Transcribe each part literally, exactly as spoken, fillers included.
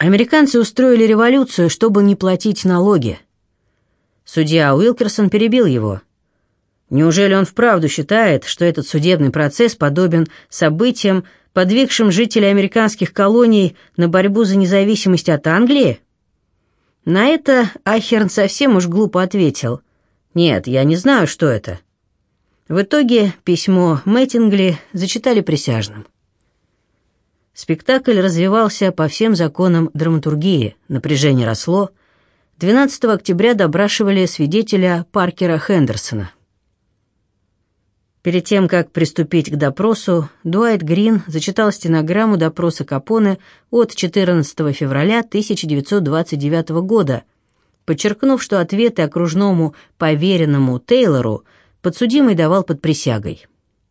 Американцы устроили революцию, чтобы не платить налоги. Судья Уилкерсон перебил его. Неужели он вправду считает, что этот судебный процесс подобен событиям, подвигшим жителей американских колоний на борьбу за независимость от Англии? На это Ахерн совсем уж глупо ответил. «Нет, я не знаю, что это». В итоге письмо Мэттингли зачитали присяжным. Спектакль развивался по всем законам драматургии, напряжение росло. двенадцатого октября допрашивали свидетеля Паркера Хендерсона. Перед тем, как приступить к допросу, Дуайт Грин зачитал стенограмму допроса Капоне от четырнадцатого февраля тысяча девятьсот двадцать девятого года, подчеркнув, что ответы окружному поверенному Тейлору подсудимый давал под присягой.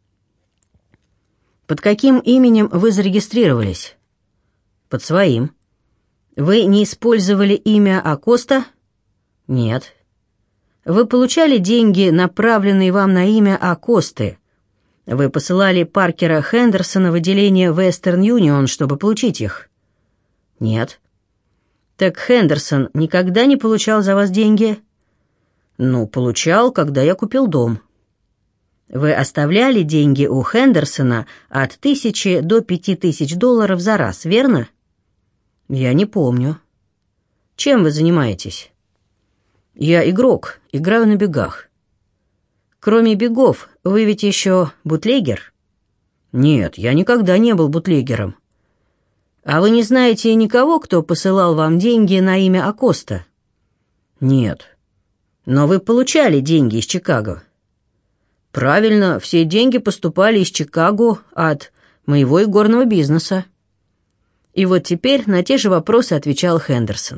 «Под каким именем вы зарегистрировались?» «Под своим». «Вы не использовали имя Акоста?» «Нет». «Вы получали деньги, направленные вам на имя Акосты? Вы посылали Паркера Хендерсона в отделение Western Union, чтобы получить их?» «Нет». «Так Хендерсон никогда не получал за вас деньги?» «Ну, получал, когда я купил дом». «Вы оставляли деньги у Хендерсона от тысячи до пяти тысяч долларов за раз, верно?» «Я не помню». «Чем вы занимаетесь?» «Я игрок, играю на бегах». «Кроме бегов, вы ведь еще бутлегер?» «Нет, я никогда не был бутлегером». «А вы не знаете никого, кто посылал вам деньги на имя Акоста?» «Нет». «Но вы получали деньги из Чикаго?» «Правильно, все деньги поступали из Чикаго от моего игорного бизнеса». И вот теперь на те же вопросы отвечал Хендерсон.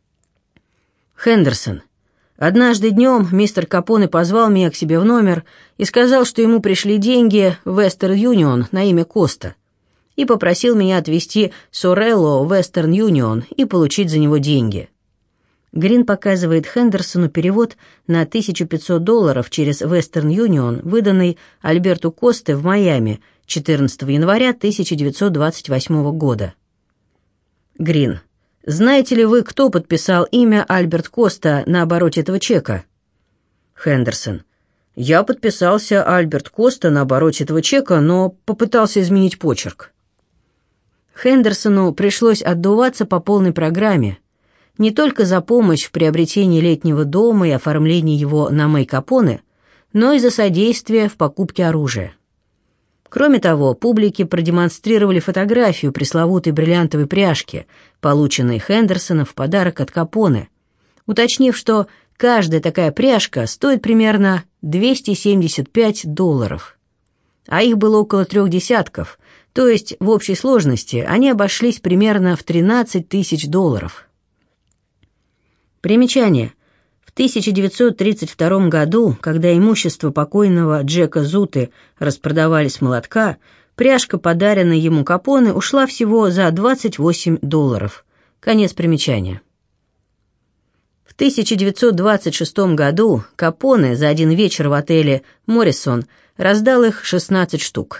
«Хендерсон, однажды днем мистер Капоне позвал меня к себе в номер и сказал, что ему пришли деньги в Western Union на имя Коста, и попросил меня отвезти Сорелло в Western Union и получить за него деньги». Грин показывает Хендерсону перевод на тысячу пятьсот долларов через Western Union, выданный Альберту Косте в Майами четырнадцатого января тысяча девятьсот двадцать восьмого года. Грин, знаете ли вы, кто подписал имя Альберт Коста на обороте этого чека? Хендерсон, я подписался Альберт Коста на обороте этого чека, но попытался изменить почерк. Хендерсону пришлось отдуваться по полной программе, не только за помощь в приобретении летнего дома и оформлении его на Мэй Капоне, но и за содействие в покупке оружия. Кроме того, публике продемонстрировали фотографию пресловутой бриллиантовой пряжки, полученной Хендерсоном в подарок от Капоне, уточнив, что каждая такая пряжка стоит примерно двести семьдесят пять долларов. А их было около трех десятков, то есть в общей сложности они обошлись примерно в тринадцать тысяч долларов. Примечание. В тысяча девятьсот тридцать втором году, когда имущество покойного Джека Зуты распродавали с молотка, пряжка, подаренная ему Капоне, ушла всего за двадцать восемь долларов. Конец примечания. В тысяча девятьсот двадцать шестом году Капоне за один вечер в отеле «Моррисон» раздал их шестнадцать штук.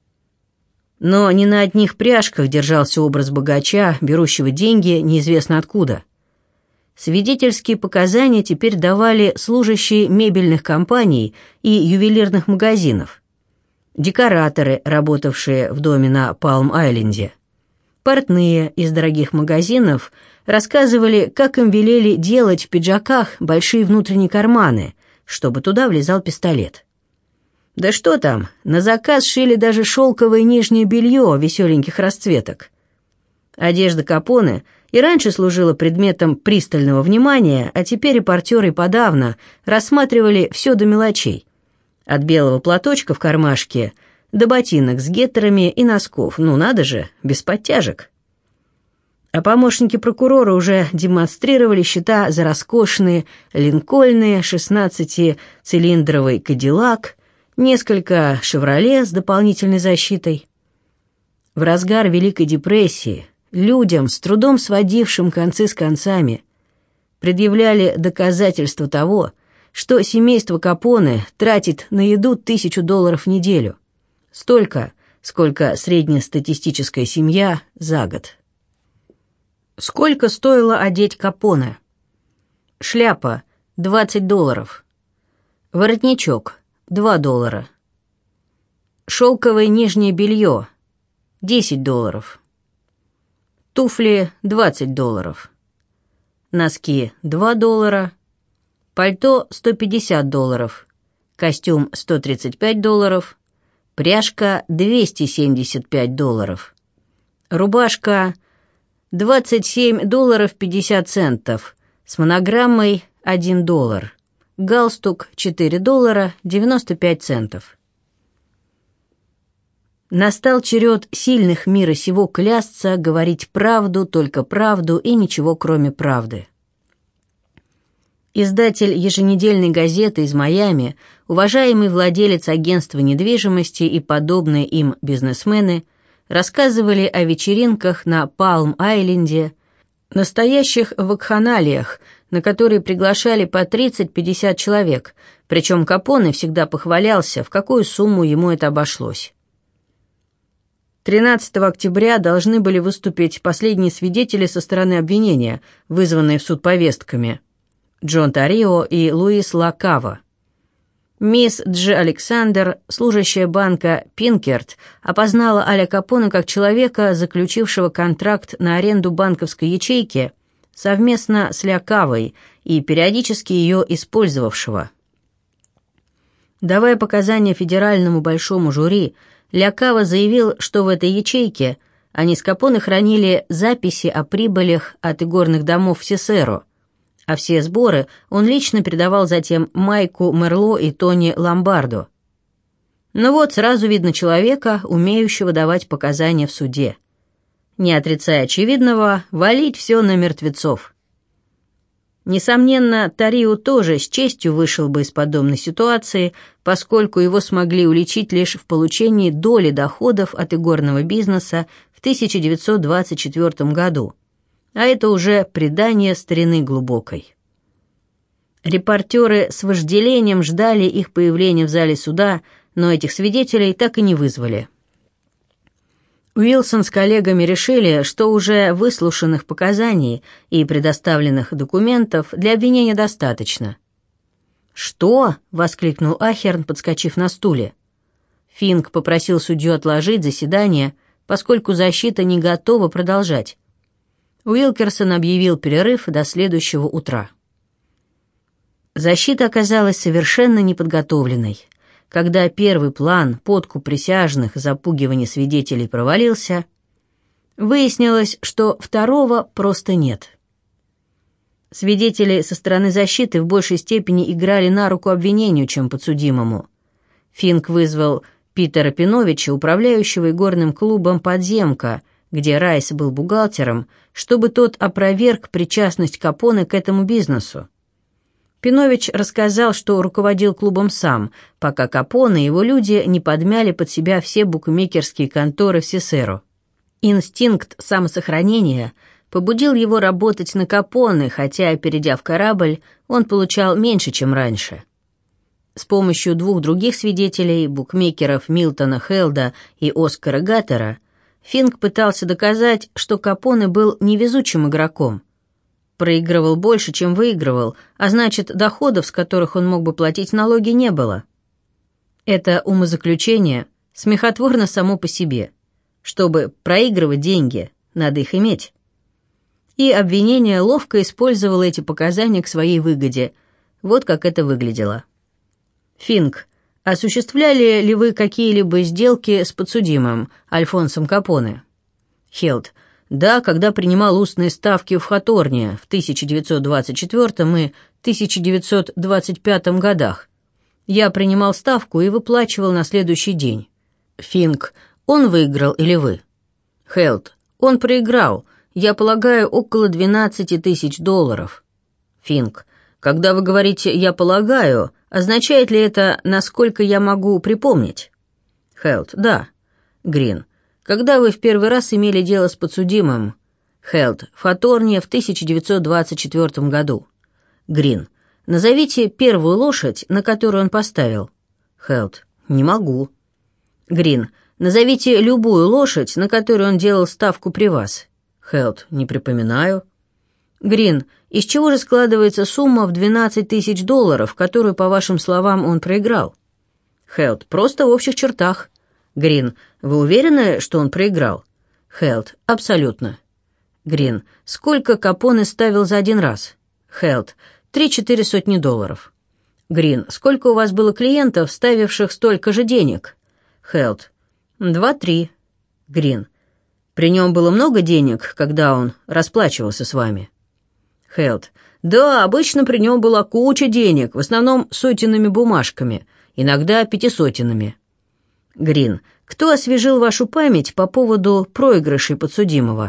Но не на одних пряжках держался образ богача, берущего деньги неизвестно откуда. Свидетельские показания теперь давали служащие мебельных компаний и ювелирных магазинов, декораторы, работавшие в доме на Палм-Айленде, портные из дорогих магазинов рассказывали, как им велели делать в пиджаках большие внутренние карманы, чтобы туда влезал пистолет. Да что там, на заказ шили даже шелковое нижнее белье веселеньких расцветок. Одежда Капоне и раньше служила предметом пристального внимания, а теперь репортеры подавно рассматривали все до мелочей. От белого платочка в кармашке до ботинок с геттерами и носков. Ну надо же, без подтяжек. А помощники прокурора уже демонстрировали счета за роскошные линкольны, шестнадцатицилиндровый кадиллак, несколько «Шевроле» с дополнительной защитой. В разгар Великой депрессии людям, с трудом сводившим концы с концами, предъявляли доказательства того, что семейство Капоне тратит на еду тысячу долларов в неделю. Столько, сколько среднестатистическая семья за год. Сколько стоило одеть Капоне? Шляпа – двадцать долларов. Воротничок – два доллара. Шелковое нижнее белье – десять долларов. Туфли – двадцать долларов. Носки – два доллара. Пальто – сто пятьдесят долларов. Костюм – сто тридцать пять долларов. Пряжка – двести семьдесят пять долларов. Рубашка – двадцать семь долларов пятьдесят центов. С монограммой – один доллар. Галстук – четыре доллара девяносто пять центов. Настал черед сильных мира сего клясться, говорить правду, только правду и ничего кроме правды. Издатель еженедельной газеты из Майами, уважаемый владелец агентства недвижимости и подобные им бизнесмены рассказывали о вечеринках на Палм-Айленде, настоящих вакханалиях, на которые приглашали по тридцать-пятьдесят человек, причем Капоне всегда похвалялся, в какую сумму ему это обошлось. тринадцатого октября должны были выступить последние свидетели со стороны обвинения, вызванные в суд повестками – Джон Тарио и Луис Лакава. Мисс Дж. Александр, служащая банка Пинкерт, опознала Аля Капоне как человека, заключившего контракт на аренду банковской ячейки совместно с Лякавой и периодически ее использовавшего. Давая показания федеральному большому жюри, Лякава заявил, что в этой ячейке они с Капоне хранили записи о прибылях от игорных домов в Сесеро, а все сборы он лично передавал затем Майку Мерло и Тони Ломбардо. Ну вот, сразу видно человека, умеющего давать показания в суде. Не отрицая очевидного, валить все на мертвецов. Несомненно, Тарио тоже с честью вышел бы из подобной ситуации, поскольку его смогли уличить лишь в получении доли доходов от игорного бизнеса в тысяча девятьсот двадцать четвёртом году. А это уже предание старины глубокой. Репортеры с вожделением ждали их появления в зале суда, но этих свидетелей так и не вызвали. Уилсон с коллегами решили, что уже выслушанных показаний и предоставленных документов для обвинения достаточно. «Что?» — воскликнул Ахерн, подскочив на стуле. Финк попросил судью отложить заседание, поскольку защита не готова продолжать. Уилкерсон объявил перерыв до следующего утра. Защита оказалась совершенно неподготовленной. Когда первый план, подкуп присяжных, запугивание свидетелей провалился, выяснилось, что второго просто нет. Свидетели со стороны защиты в большей степени играли на руку обвинению, чем подсудимому. Финк вызвал Питера Пиновича, управляющего игорным клубом «Подземка», где Райс был бухгалтером, чтобы тот опроверг причастность Капоне к этому бизнесу. Пинович рассказал, что руководил клубом сам, пока Капоне и его люди не подмяли под себя все букмекерские конторы в Сесеро. Инстинкт самосохранения побудил его работать на Капоне, хотя, перейдя в корабль, он получал меньше, чем раньше. С помощью двух других свидетелей, букмекеров Милтона Хелда и Оскара Гаттера, Финк пытался доказать, что Капоне был невезучим игроком. Проигрывал больше, чем выигрывал, а значит, доходов, с которых он мог бы платить налоги, не было. Это умозаключение смехотворно само по себе. Чтобы проигрывать деньги, надо их иметь. И обвинение ловко использовало эти показания к своей выгоде. Вот как это выглядело. Финк, осуществляли ли вы какие-либо сделки с подсудимым Альфонсом Капоне? Хелд. Да, когда принимал устные ставки в Хаторне в тысяча девятьсот двадцать четвёртом и тысяча девятьсот двадцать пятом годах. Я принимал ставку и выплачивал на следующий день. Финк. Он выиграл или вы? Хелд. Он проиграл. Я полагаю, около двенадцати тысяч долларов. Финк. Когда вы говорите «я полагаю», означает ли это «насколько я могу припомнить»? Хелд. Да. Грин. Когда вы в первый раз имели дело с подсудимым? Хелд. В Хаторне в тысяча девятьсот двадцать четвёртом году. Грин. Назовите первую лошадь, на которую он поставил. Хелд. Не могу. Грин. Назовите любую лошадь, на которую он делал ставку при вас. Хелд, не припоминаю. Грин, из чего же складывается сумма в двенадцать тысяч долларов, которую, по вашим словам, он проиграл? Хелд, просто в общих чертах. Грин, вы уверены, что он проиграл? Хелд, абсолютно. Грин, сколько Капоне ставил за один раз? Хелд, три-четыре сотни долларов. Грин, сколько у вас было клиентов, ставивших столько же денег? Хелд, два-три. Грин, при нем было много денег, когда он расплачивался с вами? Хелд, да, обычно при нем была куча денег, в основном сотенными бумажками, иногда пятисотенными. Грин, кто освежил вашу память по поводу проигрышей подсудимого?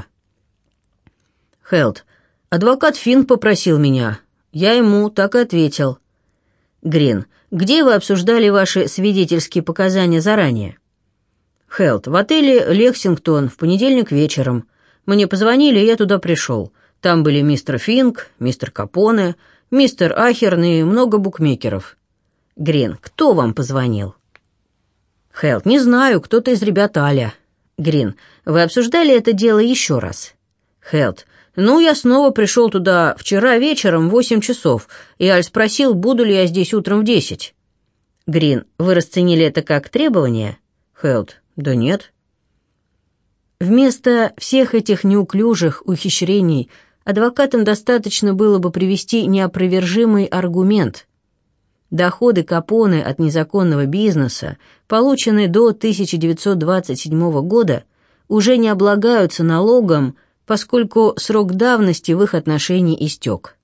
Хелд, адвокат Финн попросил меня. Я ему так и ответил. Грин, где вы обсуждали ваши свидетельские показания заранее? Хелд, в отеле «Лексингтон» в понедельник вечером. Мне позвонили, и я туда пришел. Там были мистер Финк, мистер Капоне, мистер Ахерн и много букмекеров. Грин, кто вам позвонил? Хелд, не знаю, кто-то из ребят Аля. Грин, вы обсуждали это дело еще раз? Хелд, ну, я снова пришел туда вчера вечером в восемь часов, и Аль спросил, буду ли я здесь утром в десять. Грин, вы расценили это как требование? Хелд, да нет. Вместо всех этих неуклюжих ухищрений адвокатам достаточно было бы привести неопровержимый аргумент. Доходы Капоне от незаконного бизнеса, полученные до тысяча девятьсот двадцать седьмого года, уже не облагаются налогом, поскольку срок давности в их отношении истек.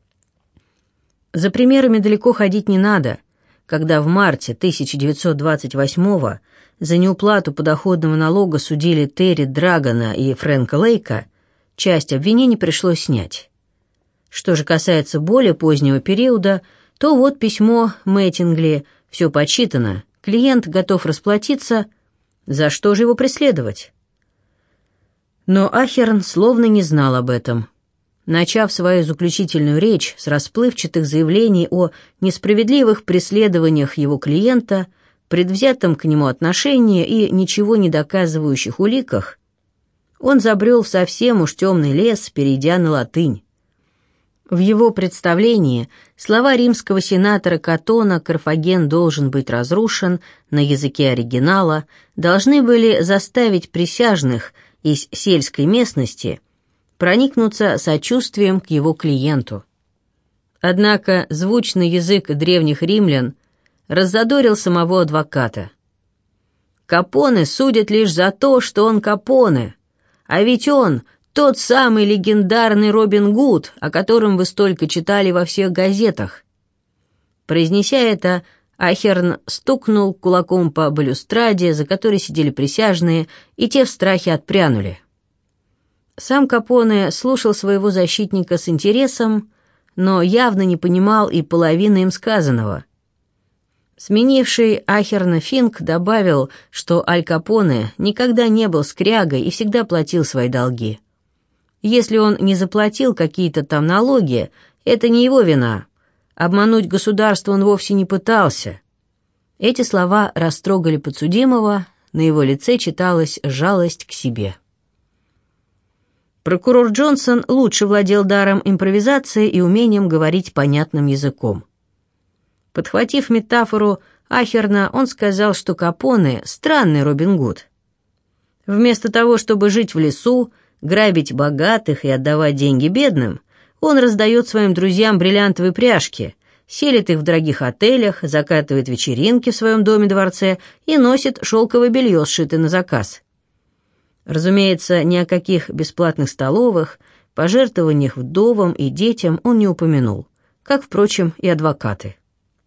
За примерами далеко ходить не надо. Когда в марте тысяча девятьсот двадцать восьмого за неуплату подоходного налога судили Терри Драгона и Фрэнка Лейка, часть обвинений пришлось снять. Что же касается более позднего периода, то вот письмо Мэттингли, все подсчитано, клиент готов расплатиться, за что же его преследовать? Но Ахерн словно не знал об этом. Начав свою заключительную речь с расплывчатых заявлений о несправедливых преследованиях его клиента, предвзятом к нему отношении и ничего не доказывающих уликах, он забрел в совсем уж темный лес, перейдя на латынь. В его представлении слова римского сенатора Катона «Карфаген должен быть разрушен» на языке оригинала должны были заставить присяжных из сельской местности проникнуться сочувствием к его клиенту. Однако звучный язык древних римлян раззадорил самого адвоката. Капоне судят лишь за то, что он Капоне, а ведь он тот самый легендарный Робин Гуд, о котором вы столько читали во всех газетах. Произнеся это, Ахерн стукнул кулаком по балюстраде, за которой сидели присяжные, и те в страхе отпрянули. Сам Капоне слушал своего защитника с интересом, но явно не понимал и половины им сказанного. Сменивший Ахерна Финк добавил, что Аль Капоне никогда не был скрягой и всегда платил свои долги. Если он не заплатил какие-то там налоги, это не его вина. Обмануть государство он вовсе не пытался. Эти слова растрогали подсудимого, на его лице читалась жалость к себе. Прокурор Джонсон лучше владел даром импровизации и умением говорить понятным языком. Подхватив метафору Ахерна, он сказал, что Капоне — странный Робин Гуд. Вместо того, чтобы жить в лесу, грабить богатых и отдавать деньги бедным, он раздает своим друзьям бриллиантовые пряжки, селит их в дорогих отелях, закатывает вечеринки в своем доме-дворце и носит шелковое белье, сшитое на заказ. Разумеется, ни о каких бесплатных столовых, пожертвованиях вдовам и детям он не упомянул, как, впрочем, и адвокаты.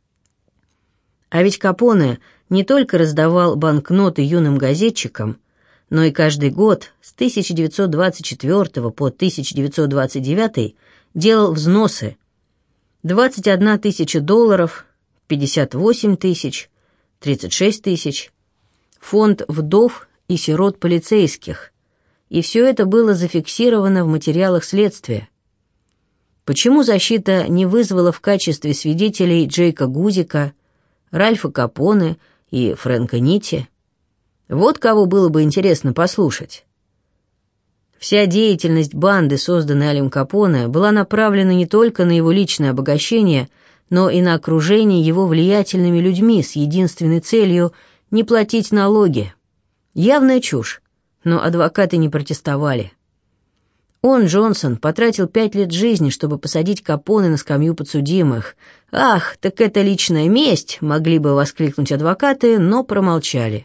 А ведь Капоне не только раздавал банкноты юным газетчикам, но и каждый год с тысяча девятьсот двадцать четвёртого по тысяча девятьсот двадцать девятый делал взносы: двадцать одна тысяча долларов, пятьдесят восемь тысяч, тридцать шесть тысяч, фонд вдов и сирот полицейских, и все это было зафиксировано в материалах следствия. Почему защита не вызвала в качестве свидетелей Джейка Гузика, Ральфа Капоне и Фрэнка Нити? Вот кого было бы интересно послушать. Вся деятельность банды, созданной Алем Капоне, была направлена не только на его личное обогащение, но и на окружение его влиятельными людьми с единственной целью не платить налоги. Явная чушь, но адвокаты не протестовали. Он, Джонсон, потратил пять лет жизни, чтобы посадить Капоне на скамью подсудимых. «Ах, так это личная месть!» — могли бы воскликнуть адвокаты, но промолчали.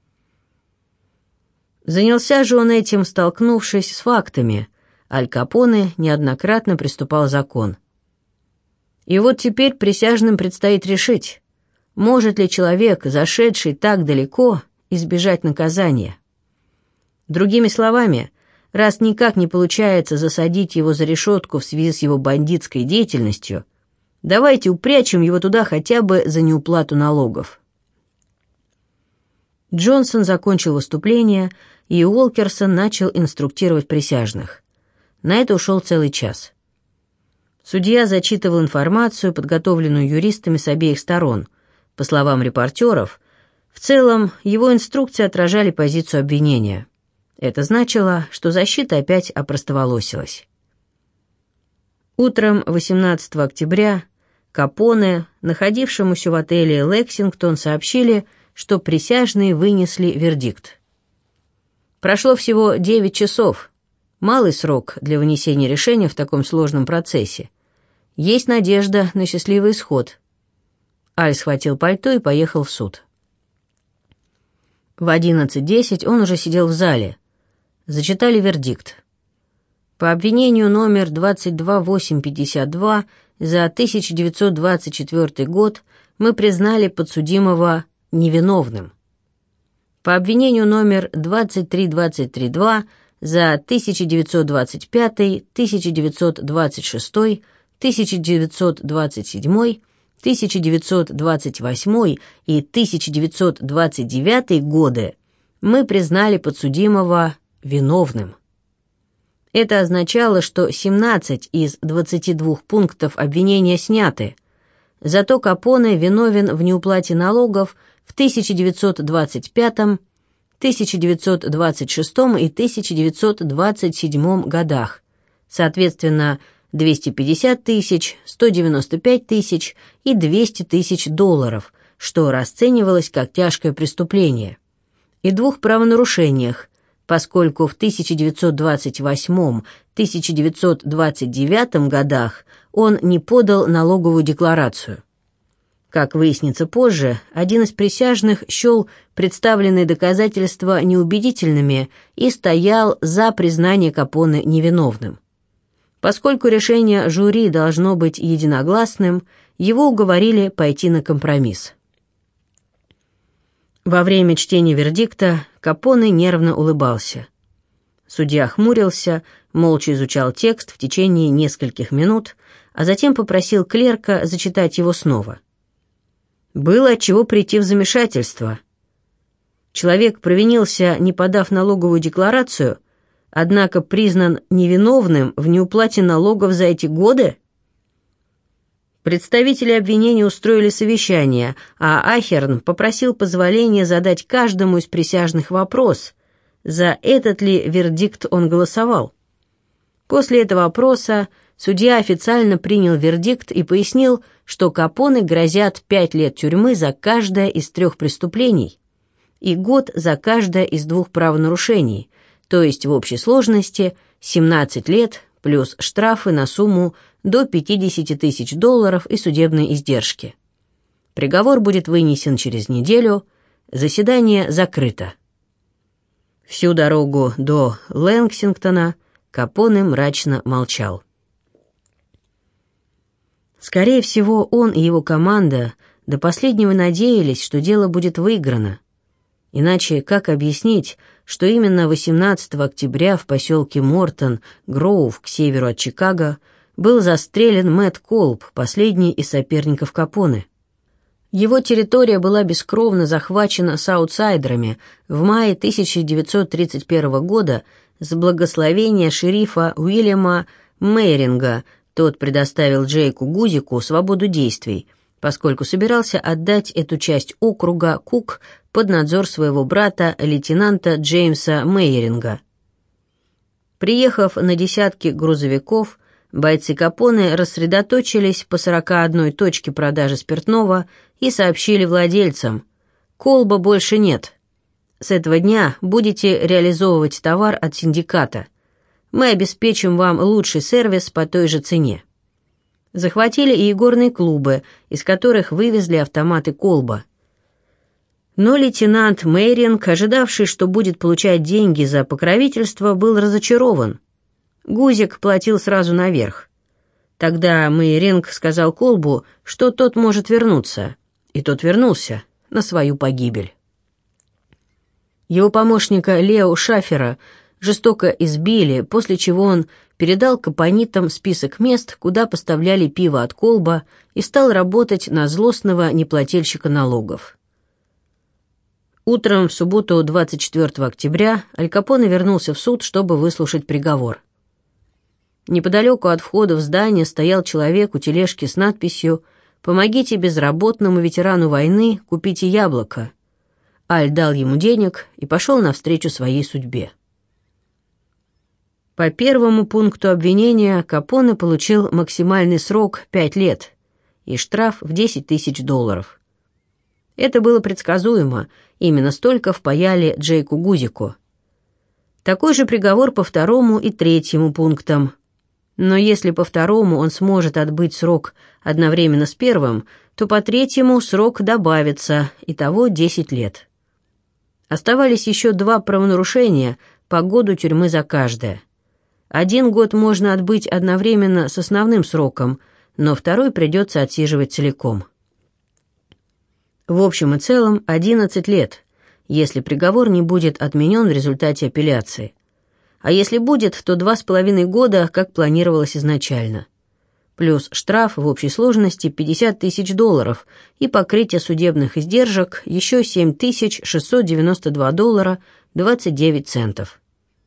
Занялся же он этим, столкнувшись с фактами. Аль Капоне неоднократно приступал закон. И вот теперь присяжным предстоит решить, может ли человек, зашедший так далеко, избежать наказания. Другими словами, раз никак не получается засадить его за решетку в связи с его бандитской деятельностью, давайте упрячем его туда хотя бы за неуплату налогов. Джонсон закончил выступление, и Уолкерсон начал инструктировать присяжных. На это ушел целый час. Судья зачитывал информацию, подготовленную юристами с обеих сторон. По словам репортеров, в целом его инструкции отражали позицию обвинения. Это значило, что защита опять опростоволосилась. Утром восемнадцатого октября Капоне, находившемуся в отеле «Лексингтон», сообщили, что присяжные вынесли вердикт. Прошло всего девять часов. Малый срок для вынесения решения в таком сложном процессе. Есть надежда на счастливый исход. Аль схватил пальто и поехал в суд. В одиннадцать десять он уже сидел в зале. Зачитали вердикт. По обвинению номер двадцать два тысяча восемьсот пятьдесят два за тысяча девятьсот двадцать четвёртый год мы признали подсудимого невиновным. По обвинению номер двадцать три тысяча двадцать три два за тысяча девятьсот двадцать пятый, тысяча девятьсот двадцать шестой, тысяча девятьсот двадцать седьмой, тысяча девятьсот двадцать восьмой и тысяча девятьсот двадцать девятый годы мы признали подсудимого виновным. Это означало, что семнадцать из двадцати двух пунктов обвинения сняты. Зато Капоне виновен в неуплате налогов в тысяча девятьсот двадцать пятом, тысяча девятьсот двадцать шестом и тысяча девятьсот двадцать седьмом годах, соответственно, двести пятьдесят тысяч, сто девяносто пять тысяч и двести тысяч долларов, что расценивалось как тяжкое преступление, и двух правонарушениях, поскольку в тысяча девятьсот двадцать восьмом — тысяча девятьсот двадцать девятом годах он не подал налоговую декларацию. Как выяснится позже, один из присяжных счел представленные доказательства неубедительными и стоял за признание Капоне невиновным. Поскольку решение жюри должно быть единогласным, его уговорили пойти на компромисс. Во время чтения вердикта Капоне нервно улыбался. Судья хмурился, молча изучал текст в течение нескольких минут, а затем попросил клерка зачитать его снова. Было отчего прийти в замешательство. Человек провинился, не подав налоговую декларацию, однако признан невиновным в неуплате налогов за эти годы? Представители обвинения устроили совещание, а Ахерн попросил позволения задать каждому из присяжных вопрос, за этот ли вердикт он голосовал. После этого вопроса судья официально принял вердикт и пояснил, что Капоне грозят пять лет тюрьмы за каждое из трех преступлений и год за каждое из двух правонарушений, то есть в общей сложности семнадцать лет плюс штрафы на сумму до пятьдесят тысяч долларов и судебные издержки. Приговор будет вынесен через неделю, заседание закрыто. Всю дорогу до Лексингтона Капоне мрачно молчал. Скорее всего, он и его команда до последнего надеялись, что дело будет выиграно. Иначе как объяснить, что именно восемнадцатого октября в поселке Мортон-Гроув к северу от Чикаго был застрелен Мэтт Колб, последний из соперников Капоне. Его территория была бескровно захвачена с аутсайдерами в мае тысяча девятьсот тридцать первого года с благословения шерифа Уильяма Мейринга. Тот предоставил Джейку Гузику свободу действий, поскольку собирался отдать эту часть округа Кук под надзор своего брата, лейтенанта Джеймса Мейринга. Приехав на десятки грузовиков, бойцы Капоне рассредоточились по сорока одной точке продажи спиртного и сообщили владельцам: «Колба больше нет. С этого дня будете реализовывать товар от синдиката. Мы обеспечим вам лучший сервис по той же цене». Захватили и игорные клубы, из которых вывезли автоматы «Колба». Но лейтенант Мейринг, ожидавший, что будет получать деньги за покровительство, был разочарован. Гузик платил сразу наверх. Тогда Мейринг сказал Колбу, что тот может вернуться, и тот вернулся на свою погибель. Его помощника Лео Шафера жестоко избили, после чего он передал капонитам список мест, куда поставляли пиво от Колба, и стал работать на злостного неплательщика налогов. Утром в субботу двадцать четвёртого октября Аль Капоне вернулся в суд, чтобы выслушать приговор. Неподалеку от входа в здание стоял человек у тележки с надписью «Помогите безработному ветерану войны, купите яблоко». Аль дал ему денег и пошел навстречу своей судьбе. По первому пункту обвинения Капоне получил максимальный срок пять лет и штраф в десять тысяч долларов. Это было предсказуемо, именно столько впаяли Джейку Гузику. Такой же приговор по второму и третьему пунктам. Но если по второму он сможет отбыть срок одновременно с первым, то по третьему срок добавится, итого десять лет. Оставались еще два правонарушения по году тюрьмы за каждое. Один год можно отбыть одновременно с основным сроком, но второй придется отсиживать целиком. В общем и целом одиннадцать лет, если приговор не будет отменен в результате апелляции. А если будет, то два с половиной года, как планировалось изначально. Плюс штраф в общей сложности пятьдесят тысяч долларов и покрытие судебных издержек еще семь тысяч шестьсот девяносто два доллара двадцать девять центов.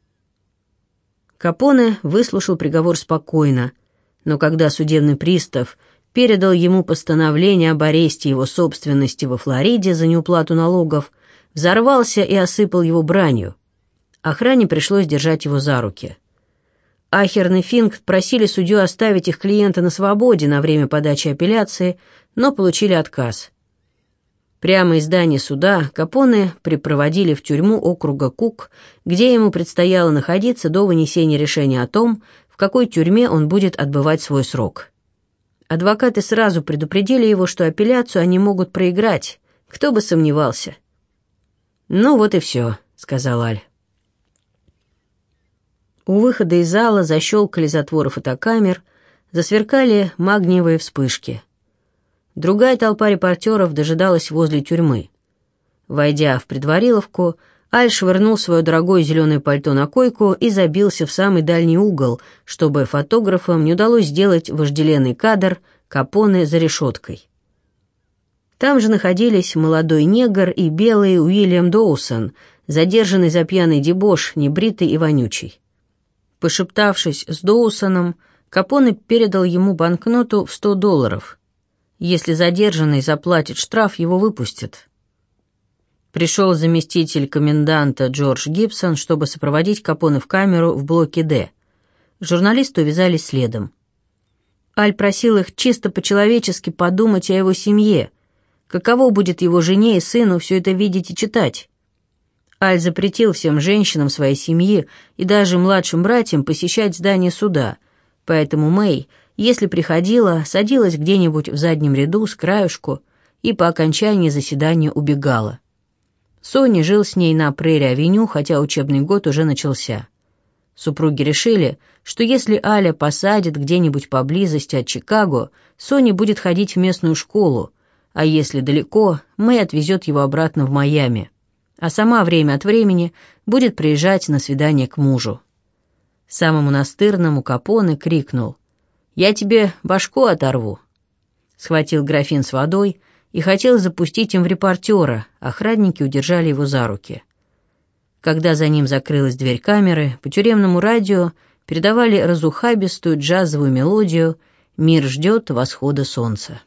Капоне выслушал приговор спокойно, но когда судебный пристав передал ему постановление об аресте его собственности во Флориде за неуплату налогов, взорвался и осыпал его бранью. Охране пришлось держать его за руки. Ахерн и Финк просили судью оставить их клиента на свободе на время подачи апелляции, но получили отказ. Прямо из здания суда Капоне припроводили в тюрьму округа Кук, где ему предстояло находиться до вынесения решения о том, в какой тюрьме он будет отбывать свой срок. Адвокаты сразу предупредили его, что апелляцию они могут проиграть, кто бы сомневался. «Ну вот и все», — сказал Аль. У выхода из зала защелкали затворы фотокамер, засверкали магниевые вспышки. Другая толпа репортеров дожидалась возле тюрьмы. Войдя в предвариловку, Аль швырнул свое дорогое зеленое пальто на койку и забился в самый дальний угол, чтобы фотографам не удалось сделать вожделенный кадр Капоне за решеткой. Там же находились молодой негр и белый Уильям Доусон, задержанный за пьяный дебош, небритый и вонючий. Пошептавшись с Доусоном, Капоне передал ему банкноту в сто долларов. Если задержанный заплатит штраф, его выпустят. Пришел заместитель коменданта Джордж Гибсон, чтобы сопроводить Капоне в камеру в блоке «Д». Журналисты увязались следом. Аль просил их чисто по-человечески подумать о его семье. Каково будет его жене и сыну все это видеть и читать? Аль запретил всем женщинам своей семьи и даже младшим братьям посещать здание суда, поэтому Мэй, если приходила, садилась где-нибудь в заднем ряду с краюшку и по окончании заседания убегала. Сонни жил с ней на Прерри-авеню, хотя учебный год уже начался. Супруги решили, что если Аля посадит где-нибудь поблизости от Чикаго, Сонни будет ходить в местную школу, а если далеко, Мэй отвезет его обратно в Майами, а сама время от времени будет приезжать на свидание к мужу. Самому настырному Капоне крикнул: «Я тебе башку оторву!» Схватил графин с водой и хотел запустить им в репортера, охранники удержали его за руки. Когда за ним закрылась дверь камеры, по тюремному радио передавали разухабистую джазовую мелодию «Мир ждет восхода солнца».